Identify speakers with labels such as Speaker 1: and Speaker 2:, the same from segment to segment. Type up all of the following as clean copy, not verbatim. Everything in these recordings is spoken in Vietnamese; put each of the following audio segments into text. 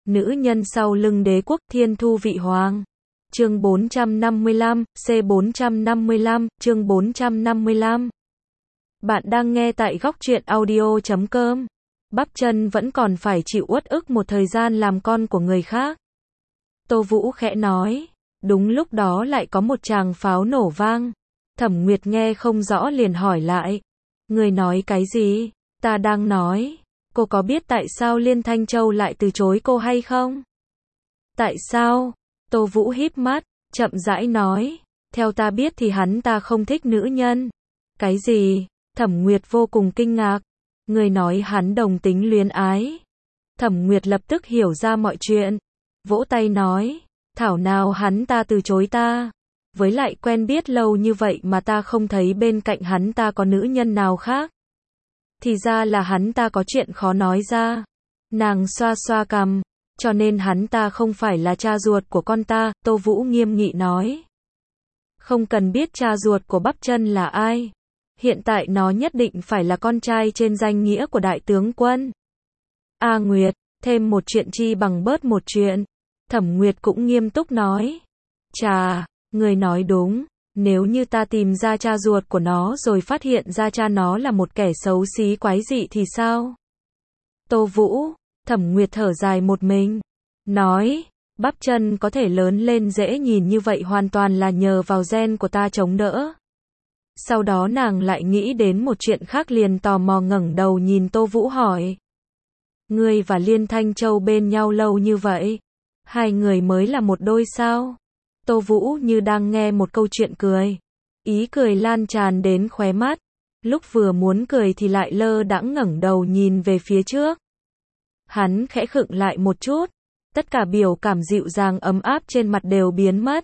Speaker 1: Nữ nhân sau lưng đế quốc Thiên Thu Vị Hoàng. Chương 455, C455, chương 455. Bạn đang nghe tại góc truyện audio.com. Bắp chân vẫn còn phải chịu uất ức một thời gian làm con của người khác. Tô Vũ khẽ nói. Đúng lúc đó lại có một tràng pháo nổ vang. Thẩm Nguyệt nghe không rõ liền hỏi lại. Người nói cái gì? Ta đang nói. Cô có biết tại sao Liên Thanh Châu lại từ chối cô hay không? Tại sao? Tô Vũ híp mắt, chậm rãi nói. Theo ta biết thì hắn ta không thích nữ nhân. Cái gì? Thẩm Nguyệt vô cùng kinh ngạc. Người nói hắn đồng tính luyến ái. Thẩm Nguyệt lập tức hiểu ra mọi chuyện. Vỗ tay nói. Thảo nào hắn ta từ chối ta. Với lại quen biết lâu như vậy mà ta không thấy bên cạnh hắn ta có nữ nhân nào khác. Thì ra là hắn ta có chuyện khó nói ra. Nàng xoa xoa cằm. Cho nên hắn ta không phải là cha ruột của con ta, Tô Vũ nghiêm nghị nói. Không cần biết cha ruột của Bắp Chân là ai. Hiện tại nó nhất định phải là con trai trên danh nghĩa của đại tướng quân. A Nguyệt, thêm một chuyện chi bằng bớt một chuyện. Thẩm Nguyệt cũng nghiêm túc nói. Chà, người nói đúng. Nếu như ta tìm ra cha ruột của nó rồi phát hiện ra cha nó là một kẻ xấu xí quái dị thì sao? Tô Vũ, Thẩm Nguyệt thở dài một mình. Nói, Bắp Chân có thể lớn lên dễ nhìn như vậy hoàn toàn là nhờ vào gen của ta chống đỡ. Sau đó nàng lại nghĩ đến một chuyện khác liền tò mò ngẩng đầu nhìn Tô Vũ hỏi. Ngươi và Liên Thanh Châu bên nhau lâu như vậy? Hai người mới là một đôi sao? Tô Vũ như đang nghe một câu chuyện cười. Ý cười lan tràn đến khóe mắt. Lúc vừa muốn cười thì lại lơ đãng ngẩng đầu nhìn về phía trước. Hắn khẽ khựng lại một chút. Tất cả biểu cảm dịu dàng ấm áp trên mặt đều biến mất.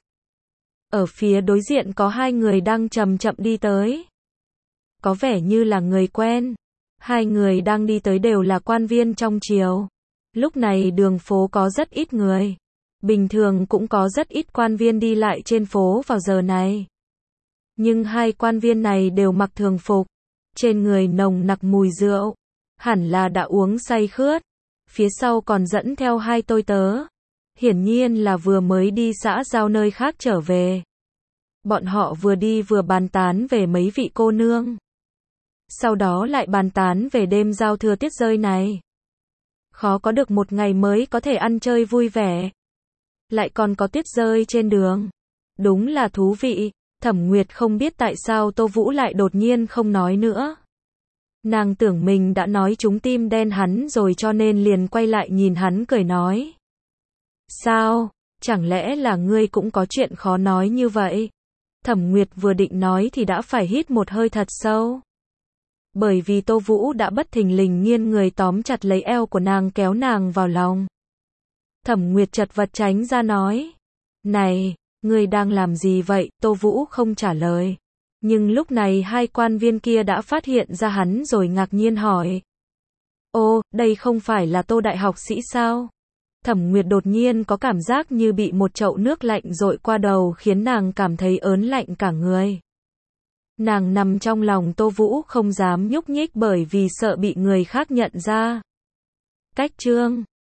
Speaker 1: Ở phía đối diện có hai người đang chậm chậm đi tới. Có vẻ như là người quen. Hai người đang đi tới đều là quan viên trong triều. Lúc này đường phố có rất ít người. Bình thường cũng có rất ít quan viên đi lại trên phố vào giờ này. Nhưng hai quan viên này đều mặc thường phục. Trên người nồng nặc mùi rượu. Hẳn là đã uống say khướt. Phía sau còn dẫn theo hai tôi tớ. Hiển nhiên là vừa mới đi xã giao nơi khác trở về. Bọn họ vừa đi vừa bàn tán về mấy vị cô nương. Sau đó lại bàn tán về đêm giao thừa tiết rơi này. Khó có được một ngày mới có thể ăn chơi vui vẻ. Lại còn có tuyết rơi trên đường. Đúng là thú vị. Thẩm Nguyệt không biết tại sao Tô Vũ lại đột nhiên không nói nữa. Nàng tưởng mình đã nói trúng tim đen hắn rồi cho nên liền quay lại nhìn hắn cười nói. Sao? Chẳng lẽ là ngươi cũng có chuyện khó nói như vậy? Thẩm Nguyệt vừa định nói thì đã phải hít một hơi thật sâu. Bởi vì Tô Vũ đã bất thình lình nghiêng người tóm chặt lấy eo của nàng kéo nàng vào lòng. Thẩm Nguyệt chật vật tránh ra nói. Này, ngươi đang làm gì vậy? Tô Vũ không trả lời. Nhưng lúc này hai quan viên kia đã phát hiện ra hắn rồi ngạc nhiên hỏi. Ô, đây không phải là Tô đại học sĩ sao? Thẩm Nguyệt đột nhiên có cảm giác như bị một chậu nước lạnh dội qua đầu khiến nàng cảm thấy ớn lạnh cả người. Nàng nằm trong lòng Tô Vũ không dám nhúc nhích bởi vì sợ bị người khác nhận ra. Cách chương